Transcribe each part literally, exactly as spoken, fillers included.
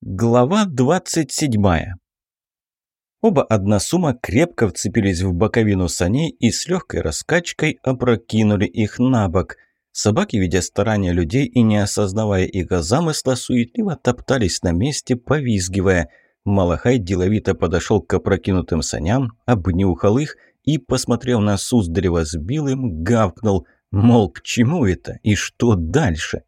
Глава двадцать седьмая. Оба односума крепко вцепились в боковину саней и с легкой раскачкой опрокинули их на бок. Собаки, видя старания людей и не осознавая их замысла, суетливо топтались на месте, повизгивая. Малахай деловито подошел к опрокинутым саням, обнюхал их и, посмотрев на Суздарева с Билым, гавкнул, мол, к чему это и что дальше?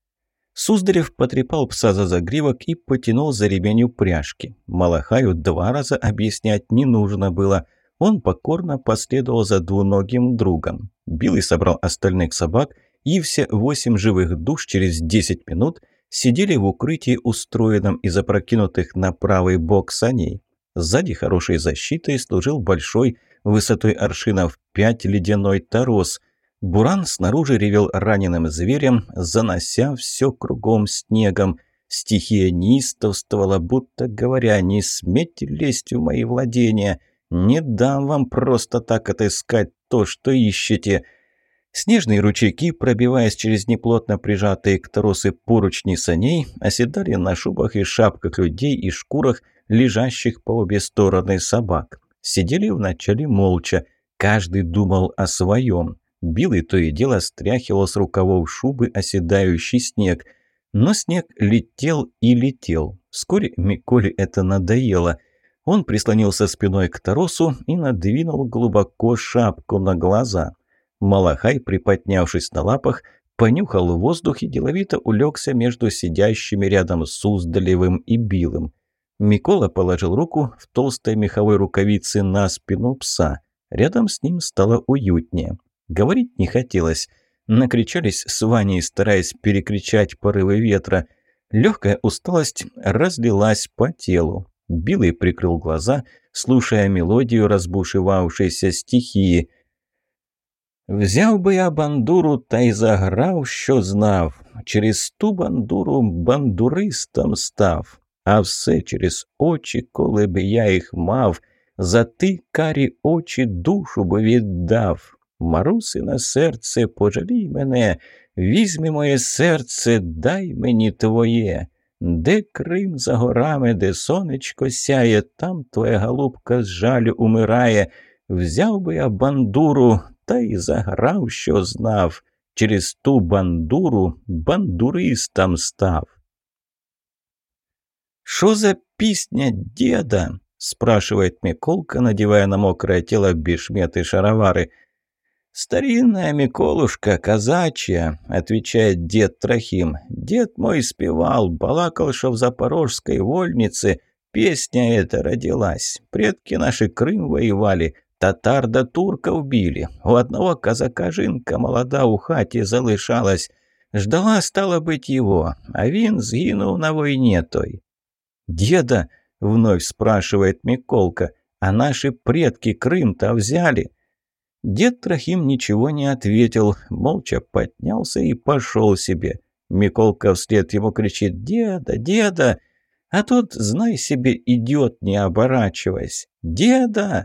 Суздарев потрепал пса за загривок и потянул за ремень упряжки. Малахаю два раза объяснять не нужно было. Он покорно последовал за двуногим другом. Билый собрал остальных собак, и все восемь живых душ через десять минут сидели в укрытии, устроенном из опрокинутых на правый бок саней. Сзади хорошей защитой служил большой, высотой аршинов пять, ледяной торос. Буран снаружи ревел раненым зверем, занося все кругом снегом. Стихия неистовствовала, будто говоря: «Не смейте лезть в мои владения, не дам вам просто так отыскать то, что ищете». Снежные ручейки, пробиваясь через неплотно прижатые к торосу поручни саней, оседали на шубах и шапках людей и шкурах, лежащих по обе стороны собак. Сидели вначале молча, каждый думал о своем. Билый то и дело стряхивал с рукавов шубы оседающий снег. Но снег летел и летел. Вскоре Миколе это надоело. Он прислонился спиной к торосу и надвинул глубоко шапку на глаза. Малахай, приподнявшись на лапах, понюхал воздух и деловито улегся между сидящими рядом Суздалевым и Билым. Микола положил руку в толстой меховой рукавице на спину пса. Рядом с ним стало уютнее. Говорить не хотелось. Накричались с Ваней, стараясь перекричать порывы ветра. Легкая усталость разлилась по телу. Билый прикрыл глаза, слушая мелодию разбушевавшейся стихии. «Взяв би я бандуру та й заграв, що знав, через ту бандуру бандуристом став, а все через очі, коли б я їх мав, за ті карі очі душу би віддав. Марусине серце, пожалій мене, візьми моє серце, дай мені твоє. Де Крим за горами, де сонечко сяє, там твоя голубка з жалю умирає. Взяв би я бандуру, та й заграв, що знав, через ту бандуру бандуристом став». «Шо за песня, деда?» – спрашивает Миколка, надевая на мокрое тело бешмет и шаровары. «Старинная Миколушка, казачья», – отвечает дед Трохим. «Дед мой спевал, балакал, что в запорожской вольнице песня эта родилась. Предки наши Крым воевали, татар да турков били. У одного казака жинка молода у хате залишалась. Ждала, стало быть, его, а він сгинул на войне той». «Деда», – вновь спрашивает Миколка, – «а наши предки Крым-то взяли?» Дед Трохим ничего не ответил, молча поднялся и пошел себе. Миколка вслед ему кричит: «Деда, деда!» А тот, знай себе, идет, не оборачиваясь. «Деда!»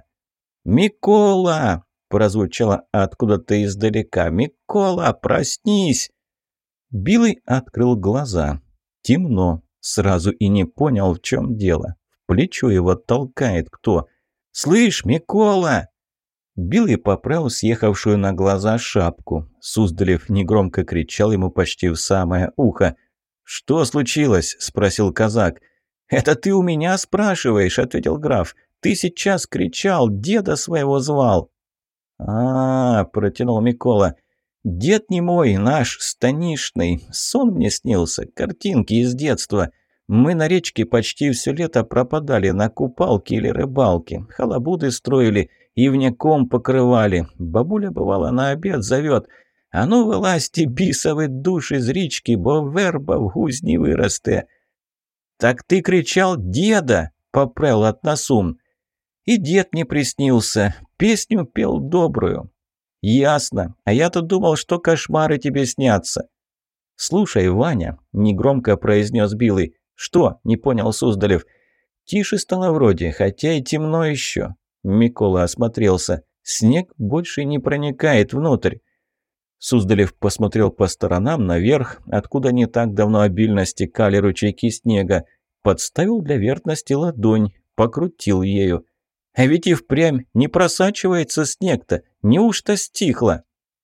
«Микола!» – прозвучало откуда-то издалека. «Микола, проснись!» Билый открыл глаза. Темно. Сразу и не понял, в чем дело. В плечо его толкает кто. «Слышь, Микола!» Билый поправил съехавшую на глаза шапку. Суздалев негромко кричал ему почти в самое ухо. «Что случилось?» – спросил казак. «Это ты у меня спрашиваешь?» – ответил граф. «Ты сейчас кричал, деда своего звал». «А-а-а!» – протянул Микола. «Дед не мой, наш, станишный. Сон мне снился, картинки из детства. Мы на речке почти все лето пропадали на купалке или рыбалке. Халабуды строили, ивняком покрывали. Бабуля, бывало, на обед зовет. А ну, вылазьте, бисовы души из речки, бо верба в гузь не вырасте». «Так ты кричал деда!» – поправил Атнасум. «И дед мне приснился, песню пел добрую». «Ясно, а я-то думал, что кошмары тебе снятся». «Слушай, Ваня», – негромко произнес Билый. «Что?» – не понял Суздалев. «Тише стало вроде, хотя и темно еще». Микола осмотрелся. «Снег больше не проникает внутрь». Суздалев посмотрел по сторонам, наверх, откуда не так давно обильно стекали ручейки снега. подставил для верности ладонь, покрутил ею. «А ведь и впрямь не просачивается снег-то, неужто стихло?»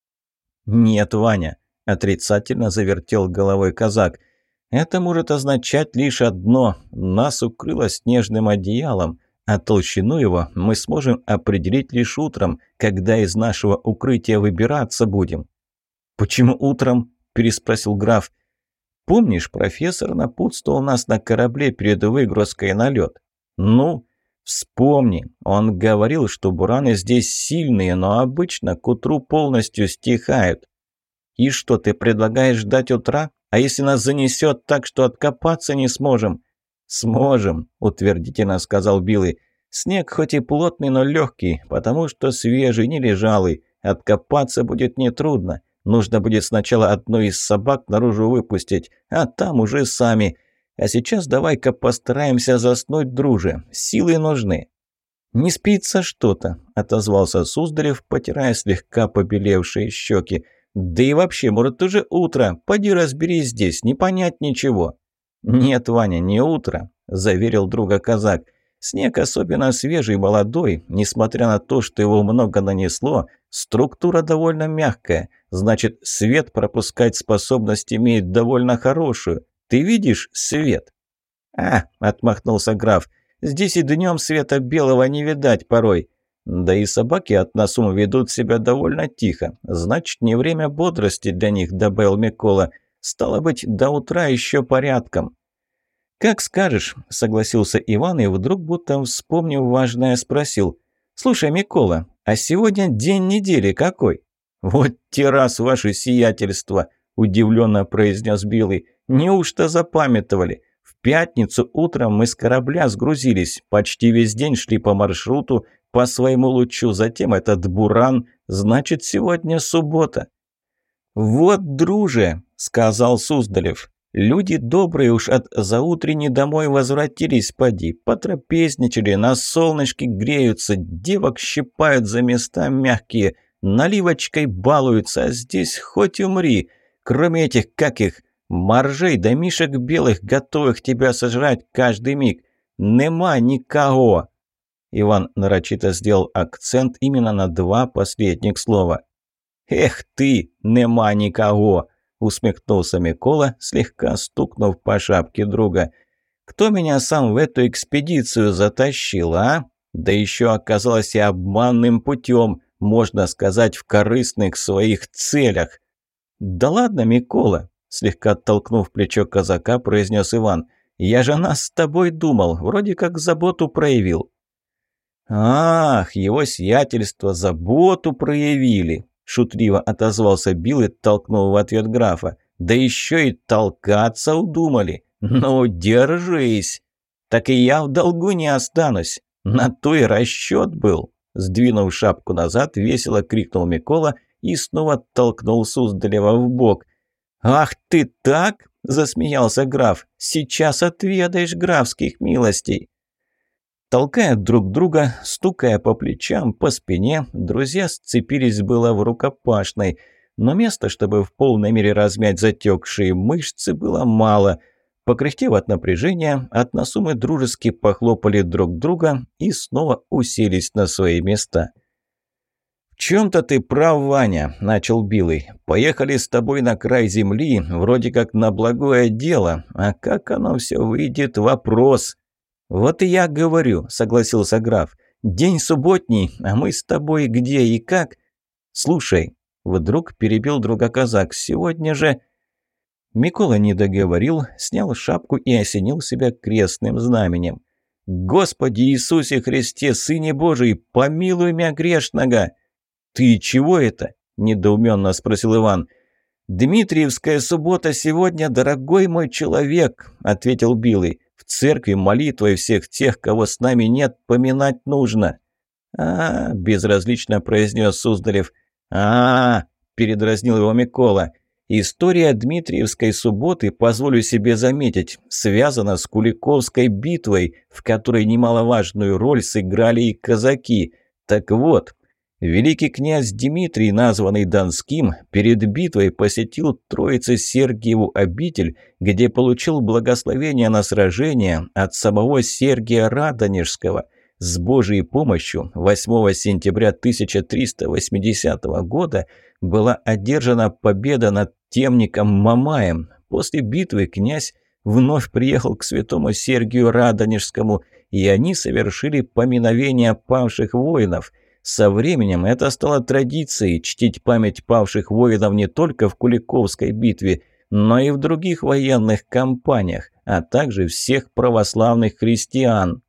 «Нет, Ваня», – отрицательно завертел головой казак. «Это может означать лишь одно – нас укрыло снежным одеялом, а толщину его мы сможем определить лишь утром, когда из нашего укрытия выбираться будем». «Почему утром?» – переспросил граф. «Помнишь, профессор напутствовал нас на корабле перед выгрузкой на лед? Ну, вспомни, он говорил, что бураны здесь сильные, но обычно к утру полностью стихают. И что, ты предлагаешь ждать утра? А если нас занесет так, что откопаться не сможем?» «Сможем», – утвердительно сказал Билый. «Снег хоть и плотный, но легкий, потому что свежий, не лежалый. Откопаться будет нетрудно. Нужно будет сначала одну из собак наружу выпустить, а там уже сами. А сейчас давай-ка постараемся заснуть, друже. Силы нужны». «Не спится что-то», – отозвался Суздалев, потирая слегка побелевшие щеки. «Да и вообще, может, уже утро. Поди разберись здесь, не понять ничего». «Нет, Ваня, не утро», – заверил друга казак. «Снег особенно свежий, молодой. Несмотря на то, что его много нанесло, структура довольно мягкая. Значит, свет пропускать способность имеет довольно хорошую. Ты видишь свет?» «А», – отмахнулся граф, – «здесь и днем света белого не видать порой. Да и собаки от Насума ведут себя довольно тихо. Значит, не время бодрости для них», – добавил Микола. «Стало быть, до утра еще порядком». «Как скажешь», – согласился Иван и вдруг, будто вспомнив важное, спросил. «Слушай, Микола, а сегодня день недели какой?» «Вот те раз, ваше сиятельство», – удивленно произнес Билый. «Неужто запамятовали? В пятницу утром мы с корабля сгрузились, почти весь день шли по маршруту, по своему лучу, затем этот буран, значит, сегодня суббота». «Вот, друже», – сказал Суздалев, – «люди добрые уж от заутренней домой возвратились, поди, потрапезничали, на солнышке греются, девок щипают за места мягкие, наливочкой балуются, а здесь хоть умри, кроме этих, как их, моржей да мишек белых, готовых тебя сожрать каждый миг, нема никого». Иван нарочито сделал акцент именно на два последних слова. «Эх ты, нема никого!» – усмехнулся Микола, слегка стукнув по шапке друга. «Кто меня сам в эту экспедицию затащил, а? Да еще оказалось и обманным путем, можно сказать, в корыстных своих целях». «Да ладно, Микола!» – слегка оттолкнув плечо казака, произнес Иван. «Я же нас с тобой думал, вроде как заботу проявил». «Ах, его сиятельство заботу проявили!» – шутливо отозвался Билл и толкнул в ответ графа. «Да еще и толкаться удумали! Ну, держись! Так и я в долгу не останусь! На то и расчет был!» Сдвинув шапку назад, весело крикнул Микола и снова толкнул Суздалева в бок. «Ах ты так!» – засмеялся граф. «Сейчас отведаешь графских милостей!» Толкая друг друга, стукая по плечам, по спине, друзья сцепились было в рукопашной, но места, чтобы в полной мере размять затекшие мышцы, было мало. Покряхтев от напряжения, от Насумы дружески похлопали друг друга и снова уселись на свои места. «В чем-то ты прав, Ваня», – начал Билый. «Поехали с тобой на край земли, вроде как на благое дело, а как оно все выйдет – вопрос». «Вот и я говорю», – согласился граф. «День субботний, а мы с тобой где и как?» «Слушай», – вдруг перебил друга казак, – «сегодня же...» Микола не договорил, снял шапку и осенил себя крестным знаменем. «Господи Иисусе Христе, Сыне Божий, помилуй мя грешного!» «Ты чего это?» – недоуменно спросил Иван. «Дмитриевская суббота сегодня, дорогой мой человек», – ответил Билый. «В церкви молитвой всех тех, кого с нами нет, поминать нужно». «А-а-а», – безразлично произнес Суздалев. «А-а-а», – передразнил его Микола. «История Дмитриевской субботы, позволю себе заметить, связана с Куликовской битвой, в которой немаловажную роль сыграли и казаки. Так вот, Великий князь Дмитрий, названный Донским, перед битвой посетил Троице-Сергиеву обитель, где получил благословение на сражение от самого Сергия Радонежского. С Божьей помощью восьмого сентября тысяча триста восьмидесятого года была одержана победа над темником Мамаем. После битвы князь вновь приехал к святому Сергию Радонежскому, и они совершили поминовение павших воинов. Со временем это стало традицией чтить память павших воинов не только в Куликовской битве, но и в других военных кампаниях, а также всех православных христиан.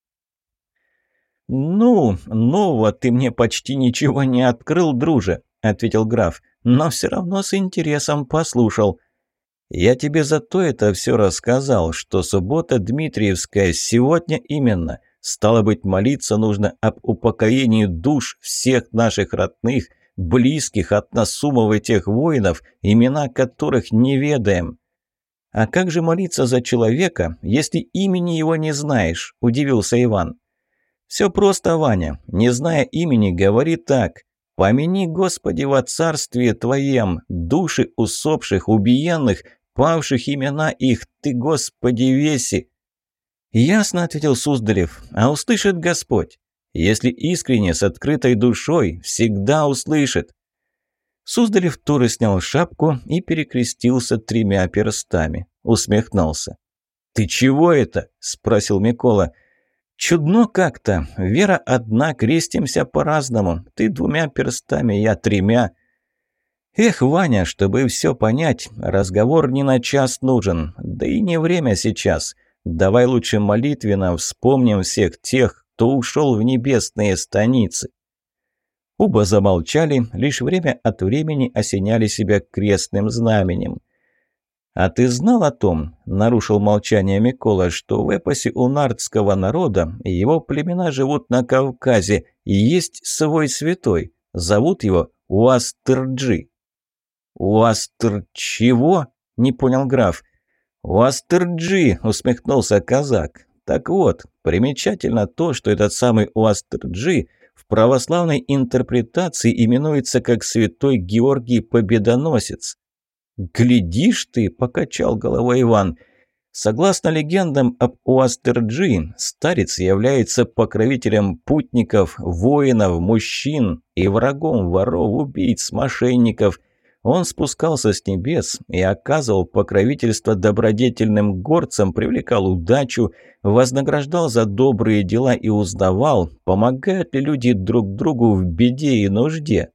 «Ну, нового ты мне почти ничего не открыл, друже», — ответил граф, «но все равно с интересом послушал». «Я тебе зато это все рассказал, что суббота Дмитриевская сегодня именно. Стало быть, молиться нужно об упокоении душ всех наших родных, близких от нас суммов и тех воинов, имена которых не ведаем». «А как же молиться за человека, если имени его не знаешь?» – удивился Иван. «Все просто, Ваня. Не зная имени, говори так. Помяни, Господи, во царстве Твоем, души усопших, убиенных, павших имена их, Ты, Господи, веси». «Ясно», — ответил Суздалев, — «а услышит Господь. Если искренне, с открытой душой, всегда услышит». Суздалев тоже снял шапку и перекрестился тремя перстами. Усмехнулся. «Ты чего это?» — спросил Микола. «Чудно как-то. Вера одна, крестимся по-разному. Ты двумя перстами, я тремя». «Эх, Ваня, чтобы все понять, разговор не на час нужен. Да и не время сейчас. Давай лучше молитвенно вспомним всех тех, кто ушел в небесные станицы». Оба замолчали, лишь время от времени осеняли себя крестным знаменем. «А ты знал о том, — нарушил молчание Микола, — что в эпосе у нардского народа его племена живут на Кавказе и есть свой святой? Зовут его Уастырджи». «Уастыр чего?» — не понял граф. «Уастырджи», — усмехнулся казак. «Так вот, примечательно то, что этот самый Уастырджи в православной интерпретации именуется как святой Георгий Победоносец». «Глядишь ты», — покачал головой Иван. «Согласно легендам об Уастырджи, старец является покровителем путников, воинов, мужчин и врагом воров, убийц, мошенников. Он спускался с небес и оказывал покровительство добродетельным горцам, привлекал удачу, вознаграждал за добрые дела и узнавал, помогают ли люди друг другу в беде и нужде».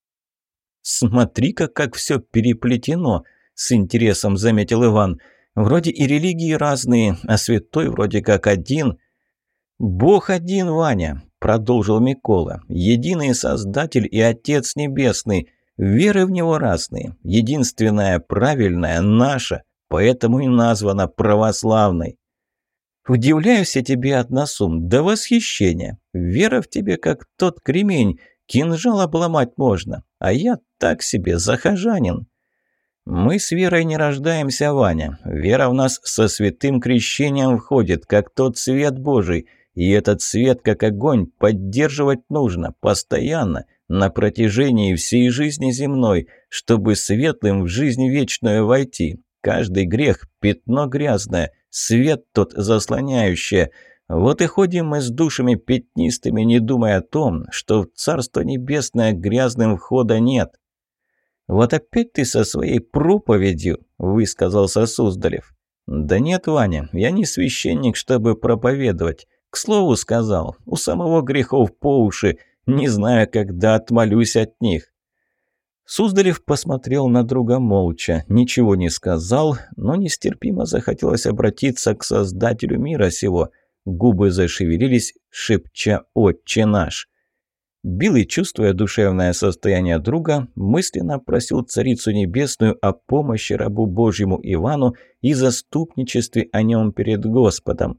«Смотри-ка, как все переплетено», — с интересом заметил Иван. «Вроде и религии разные, а святой вроде как один». «Бог один, Ваня», — продолжил Микола, — «единый Создатель и Отец Небесный. Веры в Него разные, единственная правильная наша, поэтому и названа православной». «Удивляюсь я тебе, односум, до восхищения. Вера в тебе как тот кремень, кинжал обломать можно, а я так себе захожанин». «Мы с верой не рождаемся, Ваня. Вера в нас со святым крещением входит, как тот свет Божий. И этот свет, как огонь, поддерживать нужно постоянно, на протяжении всей жизни земной, чтобы светлым в жизнь вечную войти. Каждый грех – пятно грязное, свет тот заслоняющее. Вот и ходим мы с душами пятнистыми, не думая о том, что в Царство Небесное грязным входа нет». «Вот опять ты со своей проповедью», – высказался Суздалев. «Да нет, Ваня, я не священник, чтобы проповедовать. К слову сказал, у самого грехов по уши, не знаю, когда отмолюсь от них». Суздалев посмотрел на друга молча, ничего не сказал, но нестерпимо захотелось обратиться к Создателю мира сего. Губы зашевелились, шепча «Отче наш». Билый, чувствуя душевное состояние друга, мысленно просил Царицу Небесную о помощи рабу Божьему Ивану и заступничестве о нем перед Господом.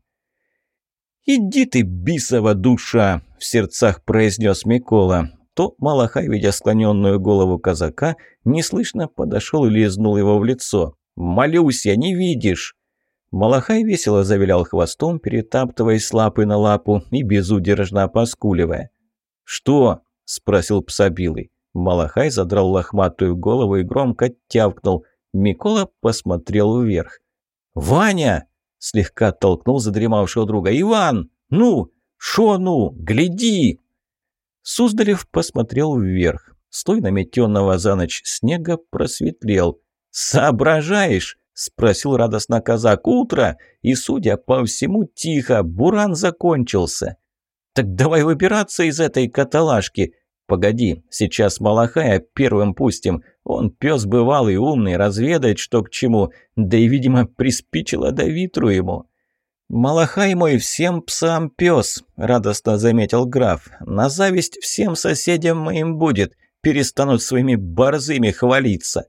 «Иди ты, бисова душа!» – в сердцах произнес Микола. То Малахай, видя склоненную голову казака, неслышно подошел и лизнул его в лицо. «Молюсь я, не видишь!» Малахай весело завилял хвостом, перетаптываясь с лапы на лапу и безудержно поскуливая. «Что?» – спросил Псобилый. Малахай задрал лохматую голову и громко тявкнул. Микола посмотрел вверх. «Ваня!» – слегка толкнул задремавшего друга. «Иван! Ну! Шо ну? Гляди!» Суздалев посмотрел вверх. Слой наметенного за ночь снега просветлел. «Соображаешь?» – спросил радостно казак. «Утро! И, судя по всему, тихо, буран закончился». «Так давай выбираться из этой каталажки. Погоди, сейчас Малахая первым пустим. Он пес бывалый, умный, разведает, что к чему. Да и, видимо, приспичило до витру ему». «Малахай мой всем псам пес», – радостно заметил граф. «На зависть всем соседям моим будет. Перестанут своими борзыми хвалиться».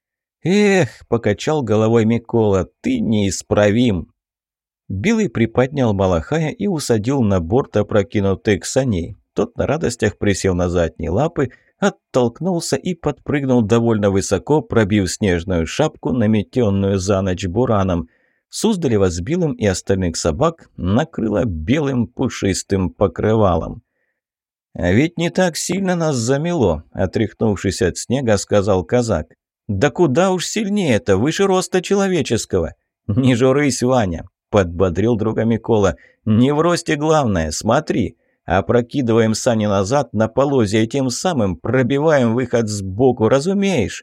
«Эх», – покачал головой Микола, – «ты неисправим». Билый приподнял Малахая и усадил на борт опрокинутых саней. Тот на радостях присел на задние лапы, оттолкнулся и подпрыгнул довольно высоко, пробив снежную шапку, наметенную за ночь бураном. Суздалева с Билым и остальных собак накрыло белым пушистым покрывалом. «А ведь не так сильно нас замело», – отряхнувшись от снега, сказал казак. «Да куда уж сильнее-то, выше роста человеческого». «Не журись, Ваня», – подбодрил друга Микола. «Не в росте главное, смотри. Опрокидываем сани назад на полозья и тем самым пробиваем выход сбоку, разумеешь?»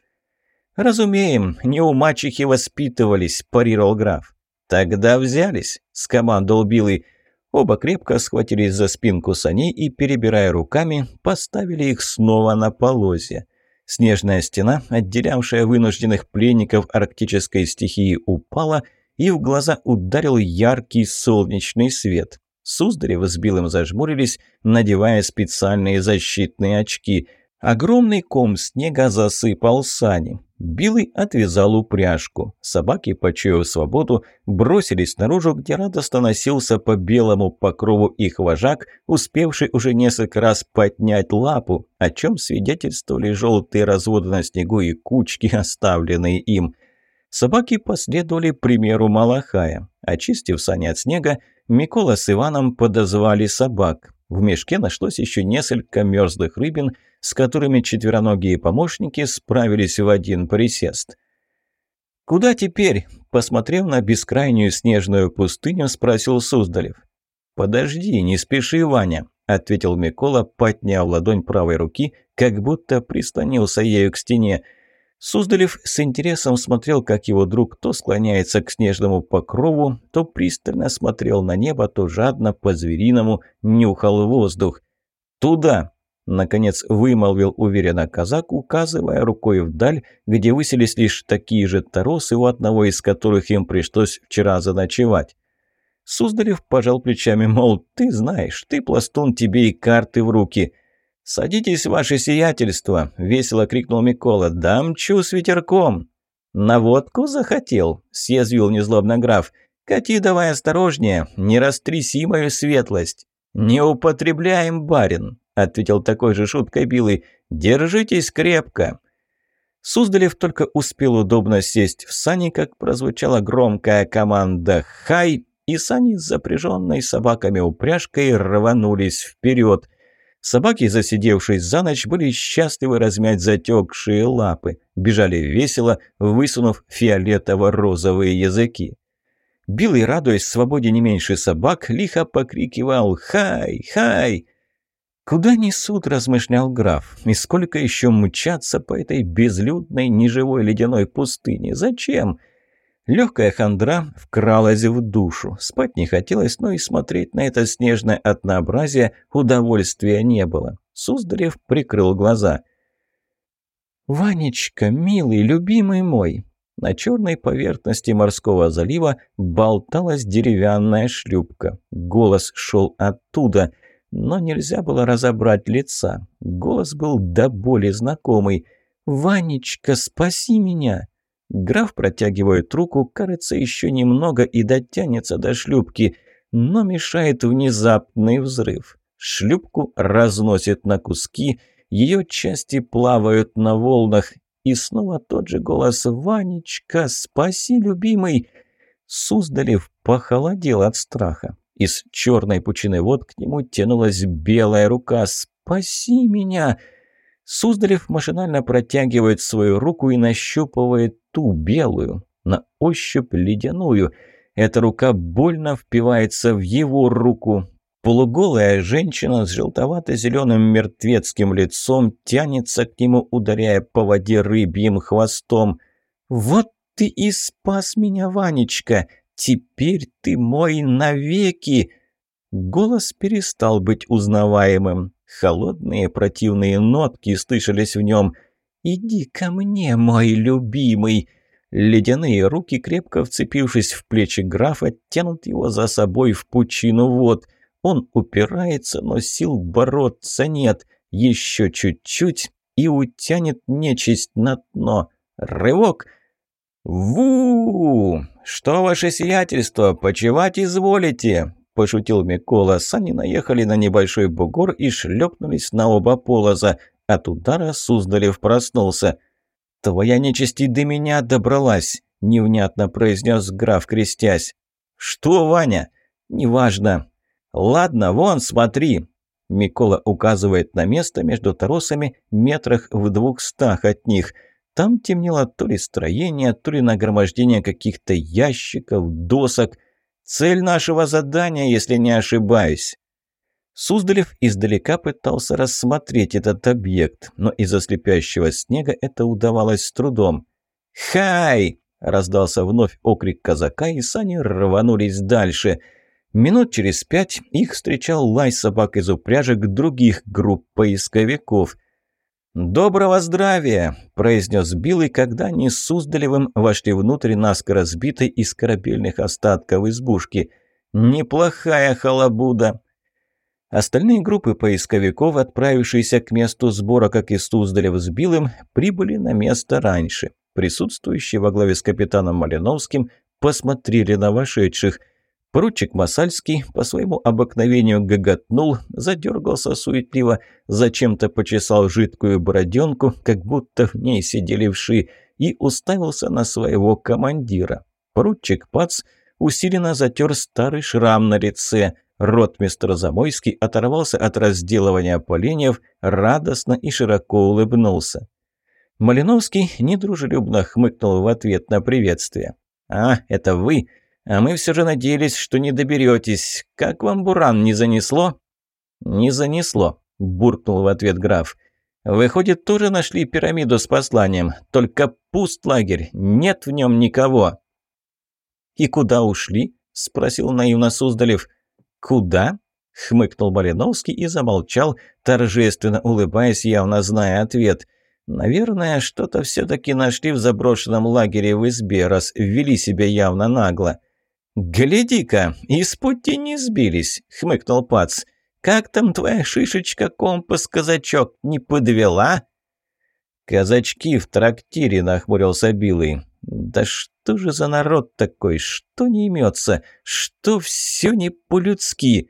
«Разумеем, не у мачехи воспитывались», – парировал граф. «Тогда взялись», – скомандовал Билый. Оба крепко схватились за спинку саней и, перебирая руками, поставили их снова на полозья. Снежная стена, отделявшая вынужденных пленников арктической стихии, упала, и в глаза ударил яркий солнечный свет. Суздалев с Билым зажмурились, надевая специальные защитные очки. Огромный ком снега засыпал сани. Билый отвязал упряжку. Собаки, почуяв свободу, бросились наружу, где радостно носился по белому покрову их вожак, успевший уже несколько раз поднять лапу, о чем свидетельствовали желтые разводы на снегу и кучки, оставленные им. Собаки последовали примеру Малахая. Очистив сани от снега, Микола с Иваном подозвали собак. В мешке нашлось еще несколько мерзлых рыбин, с которыми четвероногие помощники справились в один присест. «Куда теперь?» – посмотрев на бескрайнюю снежную пустыню, спросил Суздалев. «Подожди, не спеши, Ваня», – ответил Микола, подняв ладонь правой руки, как будто прислонился ею к стене. Суздалев с интересом смотрел, как его друг то склоняется к снежному покрову, то пристально смотрел на небо, то жадно по-звериному нюхал воздух. «Туда!» – наконец вымолвил уверенно казак, указывая рукой вдаль, где высились лишь такие же торосы, у одного из которых им пришлось вчера заночевать. Суздалев пожал плечами, мол, ты знаешь, ты пластун, тебе и карты в руки. «Садитесь, ваше сиятельство!» – весело крикнул Микола. «Дамчу с ветерком!» «На водку захотел?» – съязвил незлобно граф. «Кати давай осторожнее, не растряси мою светлость!» «Не употребляем, барин!» – ответил такой же шуткой Билый. «Держитесь крепко!» Суздалев только успел удобно сесть в сани, как прозвучала громкая команда «Хай!», и сани с запряженной собаками упряжкой рванулись вперед. Собаки, засидевшись за ночь, были счастливы размять затекшие лапы, бежали весело, высунув фиолетово-розовые языки. Билый, радуясь свободе не меньше собак, лихо покрикивал «Хай! Хай!». «Куда несут?» – размышлял граф. «И сколько еще мчаться по этой безлюдной, неживой ледяной пустыне? Зачем?» Легкая хандра вкралась в душу. Спать не хотелось, но и смотреть на это снежное однообразие удовольствия не было. Суздалев прикрыл глаза. «Ванечка, милый, любимый мой!» На черной поверхности морского залива болталась деревянная шлюпка. Голос шел оттуда, но нельзя было разобрать лица. Голос был до боли знакомый. «Ванечка, спаси меня!» Граф протягивает руку, кажется, еще немного и дотянется до шлюпки, но мешает внезапный взрыв. Шлюпку разносит на куски, ее части плавают на волнах, и снова тот же голос «Ванечка, спаси, любимый!». Суздалев похолодел от страха. Из черной пучины вод к нему тянулась белая рука. спаси меня!» Суздалев машинально протягивает свою руку и нащупывает ту белую, на ощупь ледяную. Эта рука больно впивается в его руку. Полуголая женщина с желтовато-зеленым мертвецким лицом тянется к нему, ударяя по воде рыбьим хвостом. «Вот ты и спас меня, Ванечка! Теперь ты мой навеки!» Голос перестал быть узнаваемым. Холодные противные нотки слышались в нем. «Иди ко мне, мой любимый!» Ледяные руки, крепко вцепившись в плечи графа, тянут его за собой в пучину вод. Он упирается, но сил бороться нет. Еще чуть-чуть и утянет нечисть на дно. Рывок! «Ву! Что ваше сиятельство, почевать изволите?» – пошутил Микола. Сани наехали на небольшой бугор и шлепнулись на оба полоза. От удара Суздалев проснулся. «Твоя нечисть и до меня добралась», – невнятно произнес граф, крестясь. «Что, Ваня?» «Неважно». «Ладно, вон, смотри». Микола указывает на место между торосами метрах в двухстах от них. Там темнело то ли строение, то ли нагромождение каких-то ящиков, досок. Цель нашего задания, если не ошибаюсь. Суздалев издалека пытался рассмотреть этот объект, но из-за слепящего снега это удавалось с трудом. «Хай!» – раздался вновь окрик казака, и сани рванулись дальше. Минут через пять их встречал лай собак из упряжек других групп поисковиков. «Доброго здравия!» – произнес Билый, когда они с Суздалевым вошли внутрь наскоро сбитой из корабельных остатков избушки. «Неплохая халабуда!» Остальные группы поисковиков, отправившиеся к месту сбора, как и Суздалев с Билым, прибыли на место раньше. Присутствующие во главе с капитаном Малиновским посмотрели на вошедших. Поручик Масальский по своему обыкновению гоготнул, задергался суетливо, зачем-то почесал жидкую бороденку, как будто в ней сидели вши, и уставился на своего командира. Поручик Пац усиленно затер старый шрам на лице. Ротмистр Замойский оторвался от разделывания поленьев, радостно и широко улыбнулся. Малиновский недружелюбно хмыкнул в ответ на приветствие. «А, это вы? А мы все же надеялись, что не доберетесь. Как вам буран, не занесло?» «Не занесло», – буркнул в ответ граф. «Выходит, тоже нашли пирамиду с посланием. Только пуст лагерь, нет в нем никого». «И куда ушли?» – спросил наивно Суздалев. «Куда?» – хмыкнул Малиновский и замолчал, торжественно улыбаясь, явно зная ответ. «Наверное, что-то все-таки нашли в заброшенном лагере в избе, раз ввели себя явно нагло». «Гляди-ка, и с пути не сбились», — хмыкнул Пац. «Как там твоя шишечка, компас, казачок, не подвела?» «Казачки в трактире», — нахмурился Билый. «Да что же за народ такой? Что не имется? Что все не по-людски?»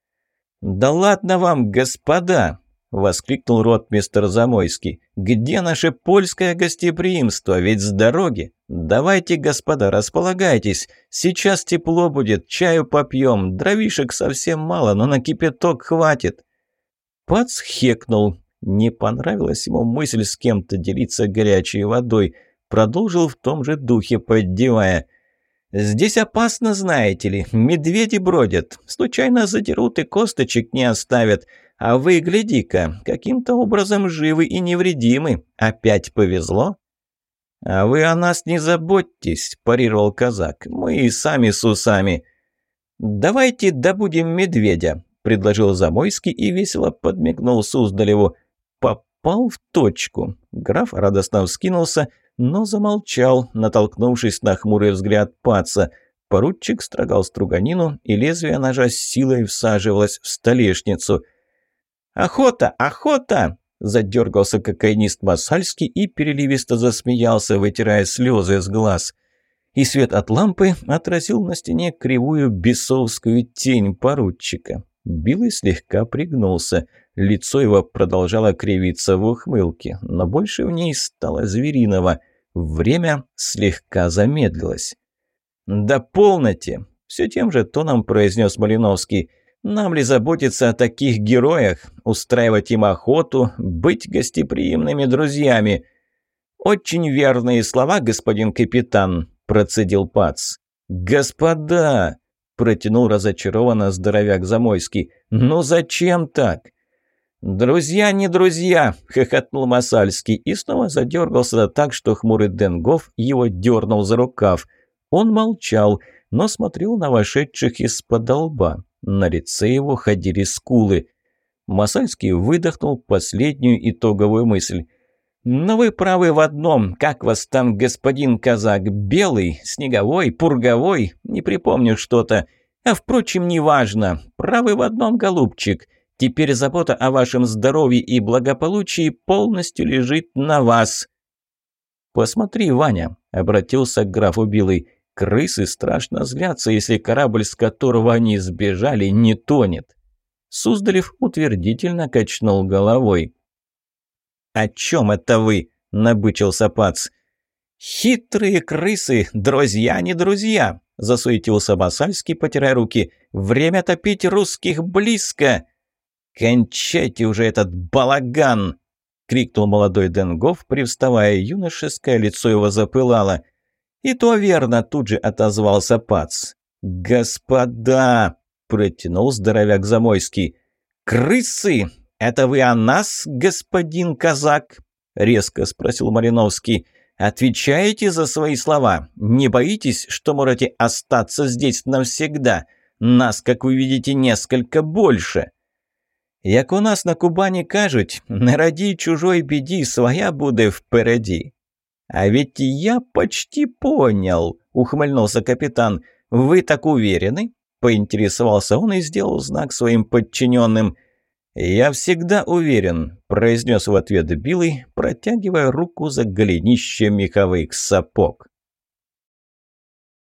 «Да ладно вам, господа!» — воскликнул ротмистр Замойский. «Где наше польское гостеприимство? Ведь с дороги. Давайте, господа, располагайтесь. Сейчас тепло будет, чаю попьем. Дровишек совсем мало, но на кипяток хватит». Пац хекнул. Не понравилась ему мысль с кем-то делиться горячей водой. Продолжил в том же духе, поддевая. «Здесь опасно, знаете ли. Медведи бродят. Случайно задерут и косточек не оставят. А вы, гляди-ка, каким-то образом живы и невредимы. Опять повезло?» «А вы о нас не заботьтесь», – парировал казак. «Мы и сами с усами». «Давайте добудем медведя», – предложил Замойский и весело подмигнул Суздалеву. Попал в точку. Граф радостно вскинулся, но замолчал, натолкнувшись на хмурый взгляд Паца. Поручик строгал струганину, и лезвие ножа с силой всаживалось в столешницу. «Охота! Охота!» – задергался кокаинист Масальский и переливисто засмеялся, вытирая слезы с глаз. И свет от лампы отразил на стене кривую бесовскую тень поручика. Билый слегка пригнулся. Лицо его продолжало кривиться в ухмылке, но больше в ней стало звериного. Время слегка замедлилось. «Да полноте!» – все тем же тоном произнес Малиновский. Нам ли заботиться о таких героях, устраивать им охоту, быть гостеприимными друзьями?» «Очень верные слова, господин капитан», – процедил Пац. «Господа!» – протянул разочарованно здоровяк Замойский. «Ну зачем так?» «Друзья не друзья!» – хохотнул Масальский и снова задергался так, что хмурый Денгоф его дернул за рукав. Он молчал, но смотрел на вошедших из-под лба. На лице его ходили скулы. Масальский выдохнул последнюю итоговую мысль. «Но вы правы в одном. Как вас там, господин казак? Белый, снеговой, пурговой? Не припомню что-то. А, впрочем, неважно. Правы в одном, голубчик. Теперь забота о вашем здоровье и благополучии полностью лежит на вас». «Посмотри, Ваня», — обратился к графу Билый. «Крысы страшно злятся, если корабль, с которого они сбежали, не тонет». Суздалев утвердительно качнул головой. «О чем это вы?» – набычился Пац. «Хитрые крысы, друзья не друзья!» – засуетился Масальский, потирая руки. «Время топить русских близко!» «Кончайте уже этот балаган!» – крикнул молодой Денгоф, привставая. Юношеское лицо его запылало. «И то верно!» – тут же отозвался Пац. «Господа!» – протянул здоровяк Замойский. «Крысы! Это вы о нас, господин казак?» – резко спросил Малиновский. «Отвечаете за свои слова? Не боитесь, что можете остаться здесь навсегда? Нас, как вы видите, несколько больше». «Як у нас на Кубани кажуть, не раді чужой беди, своя буде впереди». «А ведь я почти понял», – ухмыльнулся капитан. «Вы так уверены?» – поинтересовался он и сделал знак своим подчиненным. «Я всегда уверен», – произнес в ответ Билый, протягивая руку за голенищем меховых сапог.